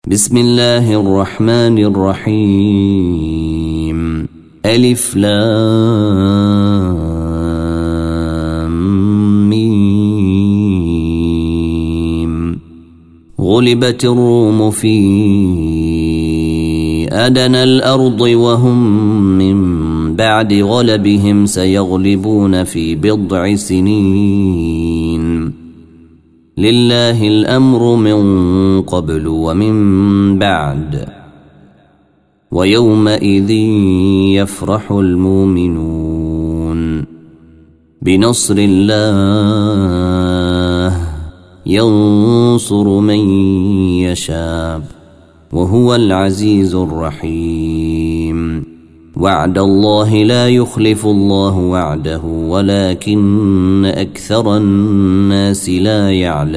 بسم الله الرحمن الرحيم. ألف لام ميم. غلبت الروم في أدنى الأرض وهم من بعد غلبهم سيغلبون في بضع سنين. لله الأمر من قبل ومن بعد ويومئذ يفرح المؤمنون بنصر الله ينصر من يشاء وهو العزيز الرحيم. وعد الله لا يخلف الله وعده ولكن أكثر الناس لا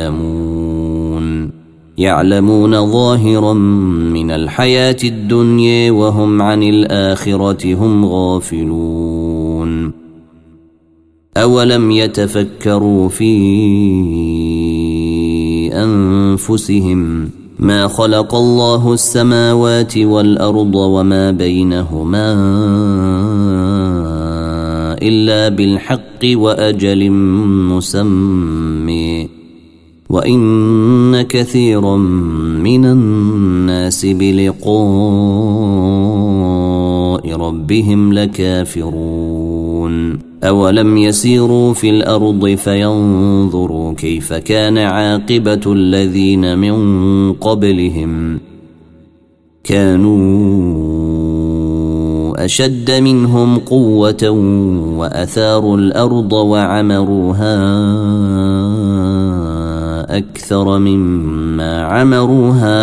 يعلمون ظاهرا من الحياة الدنيا وهم عن الآخرة هم غافلون. أولم يتفكروا في أنفسهم ما خلق الله السماوات والأرض وما بينهما إلا بالحق وأجل مسمى وإن كثيرا من الناس بلقاء ربهم لكافرون. أولم يسيروا في الأرض فينظروا كيف كان عاقبة الذين من قبلهم كانوا أشد منهم قوة وأثاروا الأرض وعمروها أكثر مما عمروها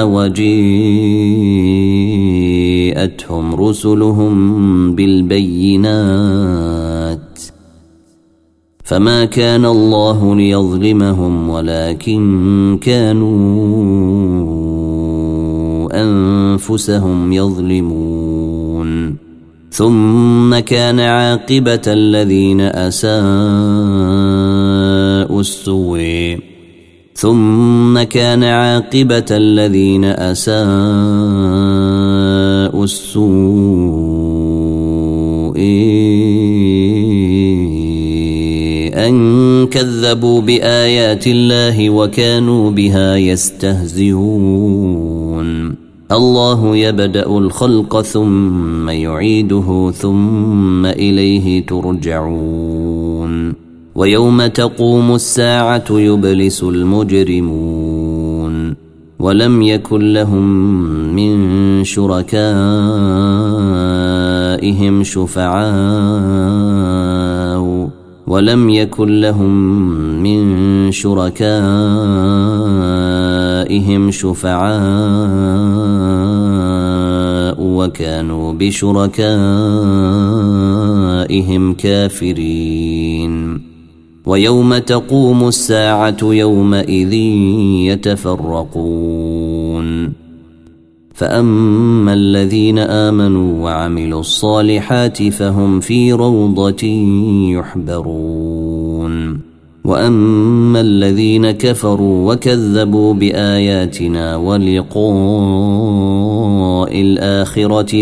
وجاءتهم رسلهم بالبينات فما كان الله ليظلمهم ولكن كانوا أنفسهم يظلمون. ثم كان عاقبة الذين أساءوا السوء أن كذبوا بآيات الله وكانوا بها يستهزئون. الله يبدأ الخلق ثم يعيده ثم إليه ترجعون. ويوم تقوم الساعة يبلس المجرمون ولم يكن لهم من شركائهم شفعاء وكانوا بشركائهم كافرين. ويوم تقوم الساعة يومئذ يتفرقون فأما الذين آمنوا وعملوا الصالحات فهم في روضة يحبرون وأما الذين كفروا وكذبوا بآياتنا ولقاء الآخرة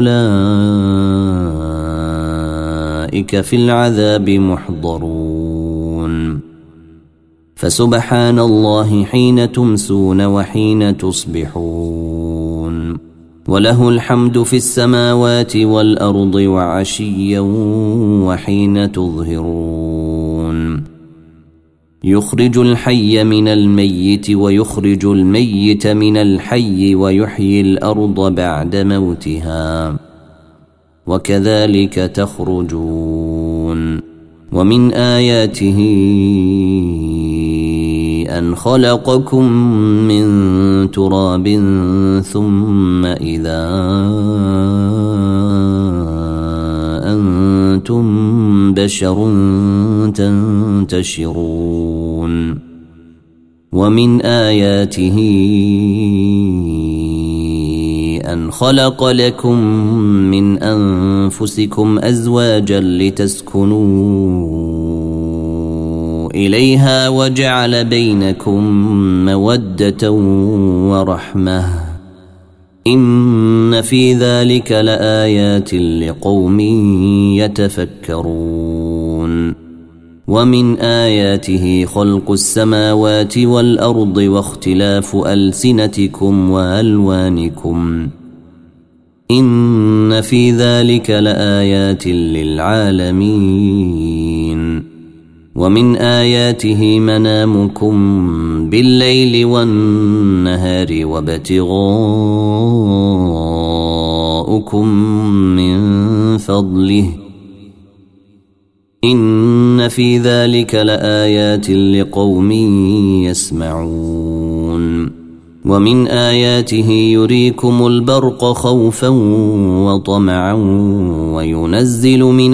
فأولئك في العذاب محضرون. فسبحان الله حين تمسون وحين تصبحون وله الحمد في السماوات والأرض وعشيا وحين تظهرون. يخرج الحي من الميت ويخرج الميت من الحي ويحيي الأرض بعد موتها وكذلك تخرجون. ومن آياته أن خلقكم من تراب ثم إذا أنتم بشر تنتشرون. ومن آياته أن خلق لكم من أنفسكم أزواجا لتسكنوا إليها وجعل بينكم مودة ورحمة إن في ذلك لآيات لقوم يتفكرون ومن آياته خلق السماوات والأرض واختلاف ألسنتكم وألوانكم إن في ذلك لآيات للعالمين ومن آياته منامكم بالليل والنهار وابتغاؤكم من فضله إن في ذلك لآيات لقوم يسمعون ومن آياته يريكم البرق خوفا وطمعا وينزل من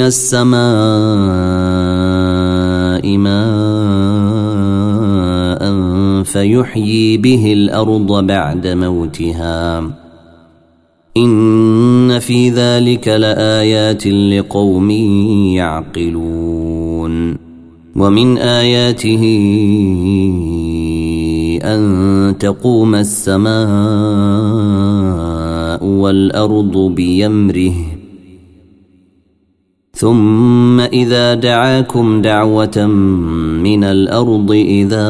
السماء ماء فيحيي به الأرض بعد موتها إن في ذلك لآيات لقوم يعقلون ومن آياته أن تقوم السماء والأرض بأمره ثم إذا دعاكم دعوة من الأرض إذا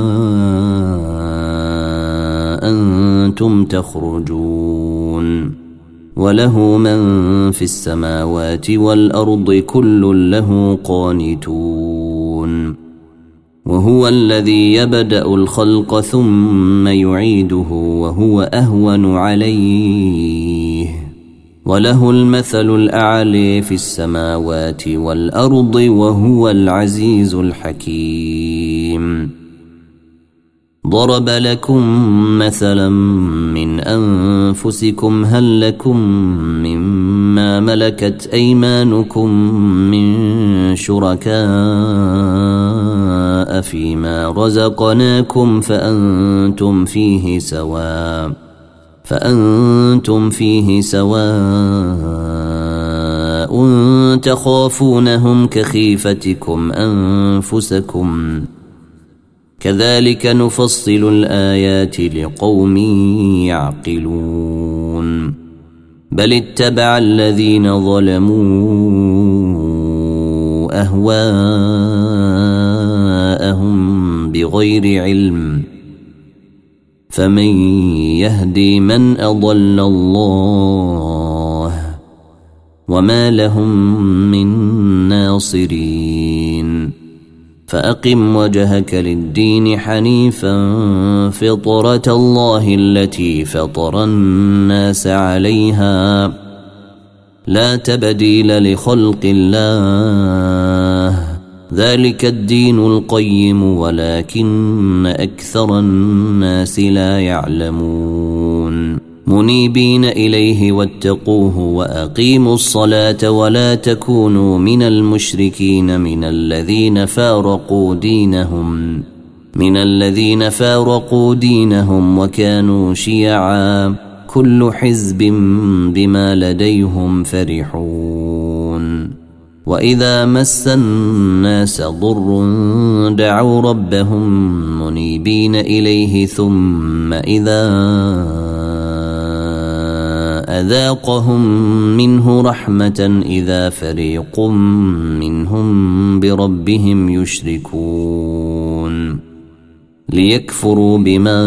أنتم تخرجون وله من في السماوات والأرض كل له قانتون وهو الذي يبدأ الخلق ثم يعيده وهو أهون عليه وله المثل الأعلى في السماوات والأرض وهو العزيز الحكيم ضرب لكم مثلا من أنفسكم هل لكم مما ملكت أيمانكم من شركاء فيما رزقناكم فأنتم فيه سواء تخافونهم كخيفتكم أنفسكم كذلك نفصل الآيات لقوم يعقلون بل اتبع الذين ظلموا أهواءهم بغير علم فمن يهدي من أضل الله وما لهم من ناصرين فأقم وجهك للدين حنيفا فطرة الله التي فطر الناس عليها لا تبديل لخلق الله ذلك الدين القيم ولكن أكثر الناس لا يعلمون منيبين إليه واتقوه وأقيموا الصلاة ولا تكونوا من المشركين من الذين فارقوا دينهم وكانوا شيعا كل حزب بما لديهم فرحون وإذا مس الناس ضر دعوا ربهم منيبين إليه ثم إذا أذاقهم منه رحمة إذا فريق منهم بربهم يشركون ليكفروا بما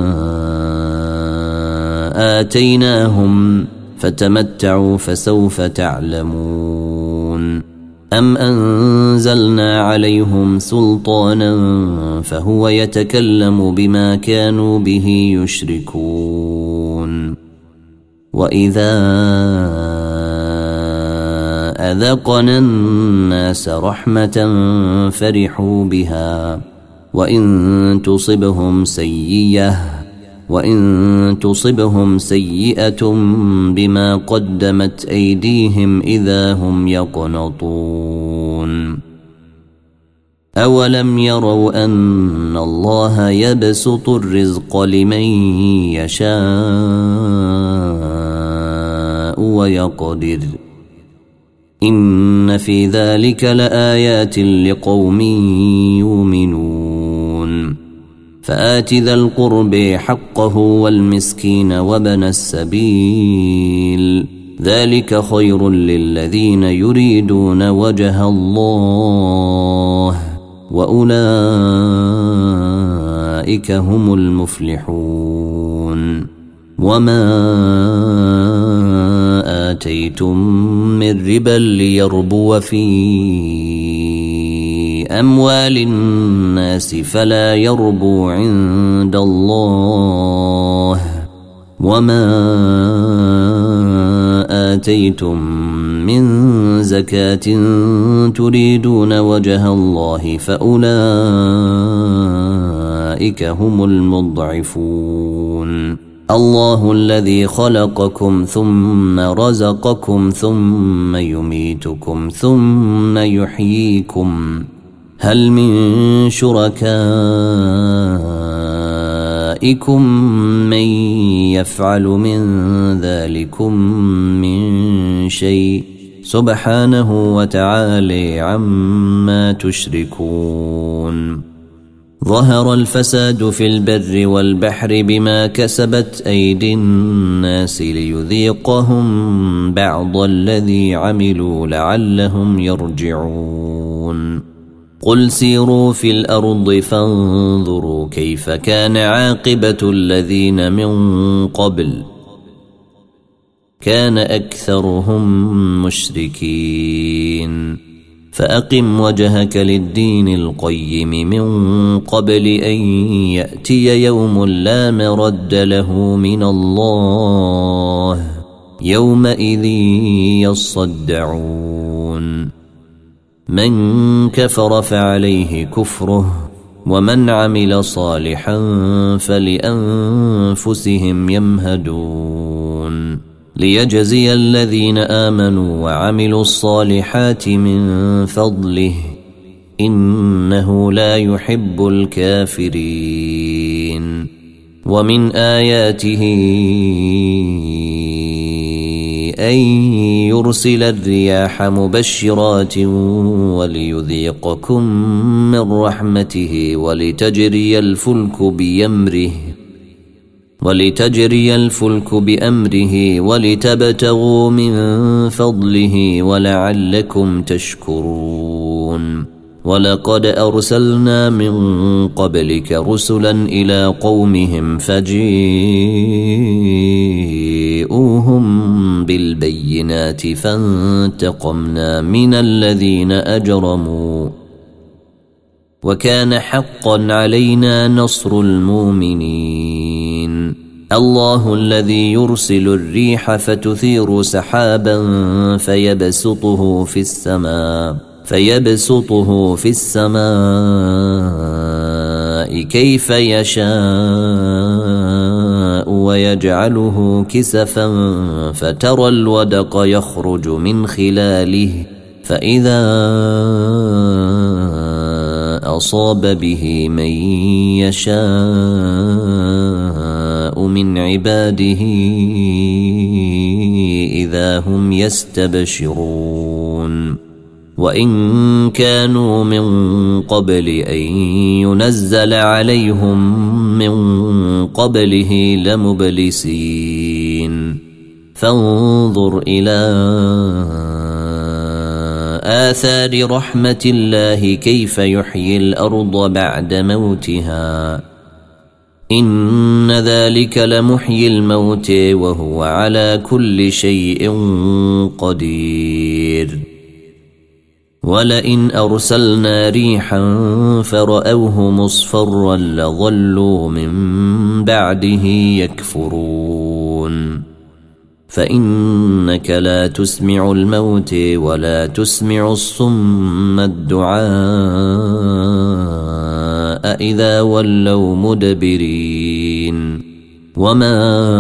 آتيناهم فتمتعوا فسوف تعلمون أم أنزلنا عليهم سلطانا فهو يتكلم بما كانوا به يشركون وإذا أذقنا الناس رحمة فرحوا بها وإن تصبهم سيئة بما قدمت أيديهم إذا هم يقنطون أولم يروا أن الله يبسط الرزق لمن يشاء ويقدر إن في ذلك لآيات لقوم يؤمنون فآت ذا القرب حقه والمسكين وابن السبيل ذلك خير للذين يريدون وجه الله وأولئك هم المفلحون وما آتيتم من ربا ليربو في أموال الناس فلا يربو عند الله وما آتيتم من زكاة تريدون وجه الله فأولئك هم المضعفون الله الذي خلقكم ثم رزقكم ثم يميتكم ثم يحييكم هل من شركائكم من يفعل من ذلكم من شيء سبحانه وتعالى عما تشركون ظهر الفساد في البر والبحر بما كسبت أيدي الناس ليذيقهم بعض الذي عملوا لعلهم يرجعون قل سيروا في الأرض فانظروا كيف كان عاقبة الذين من قبل كان أكثرهم مشركين فأقم وجهك للدين القيم من قبل أن يأتي يوم لا مرد له من الله يومئذ يصدعون من كفر فعليه كفره ومن عمل صالحا فلأنفسهم يمهدون ليجزي الذين آمنوا وعملوا الصالحات من فضله إنه لا يحب الكافرين ومن آياته أن يرسل الرياح مبشرات وليذيقكم من رحمته ولتجري الفلك بأمره ولتبتغوا من فضله ولعلكم تشكرون ولقد أرسلنا من قبلك رسلا إلى قومهم فجيءوهم بالبينات فانتقمنا من الذين أجرموا وكان حقا علينا نصر المؤمنين الله الذي يرسل الريح فتثير سحابا فيبسطه في السماء كيف يشاء ويجعله كسفا فترى الودق يخرج من خلاله فإذا أصاب به من يشاء من عباده إذا هم يستبشرون وإن كانوا من قبل أن ينزل عليهم من قبله لمبلسين فانظر إلى آثار رحمة الله كيف يحيي الأرض بعد موتها إن ذلك لمحيي الموت وهو على كل شيء قدير ولئن أرسلنا ريحا فرأوه مصفرا لظلوا من بعده يكفرون فإنك لا تسمع الموت ولا تسمع الصم الدعاء إذا ولوا مدبرين وما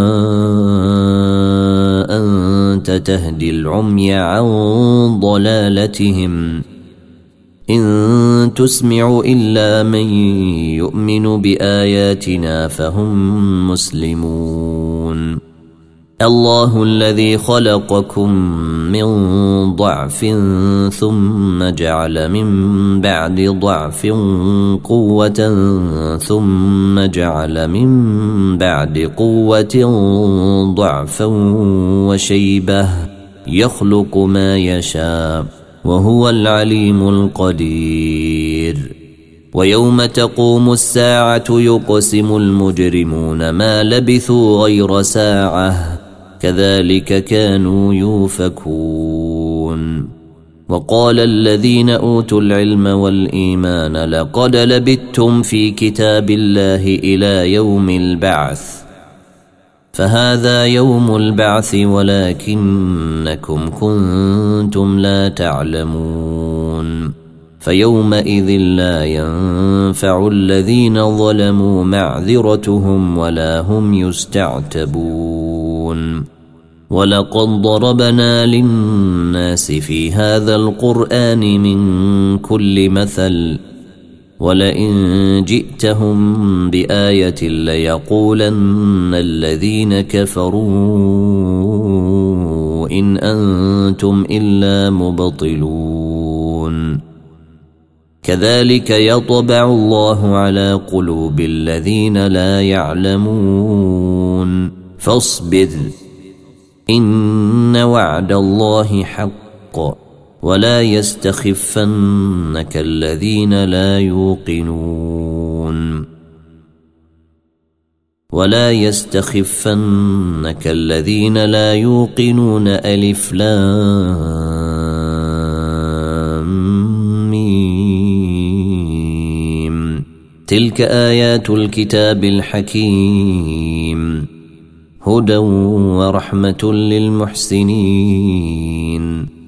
أنت تهدي العمي عن ضلالتهم إن تسمع إلا من يؤمن بآياتنا فهم مسلمون الله الذي خلقكم من ضعف ثم جعل من بعد ضعف قوة ثم جعل من بعد قوة ضعفا وشيبة يخلق ما يشاء وهو العليم القدير. ويوم تقوم الساعة يقسم المجرمون ما لبثوا غير ساعة كذلك كانوا يؤفكون. وقال الذين أوتوا العلم والإيمان لقد لبثتم في كتاب الله إلى يوم البعث فهذا يوم البعث ولكنكم كنتم لا تعلمون. فيومئذ لا ينفع الذين ظلموا معذرتهم ولا هم يستعتبون. ولقد ضربنا للناس في هذا القرآن من كل مثل ولئن جئتهم بآية ليقولن الذين كفروا إن أنتم إلا مبطلون. كذلك يطبع الله على قلوب الذين لا يعلمون. فاصبر إن وعد الله حق ولا يستخفنك الذين لا يوقنون ألف لام ميم تلك آيات الكتاب الحكيم هدى ورحمة للمحسنين.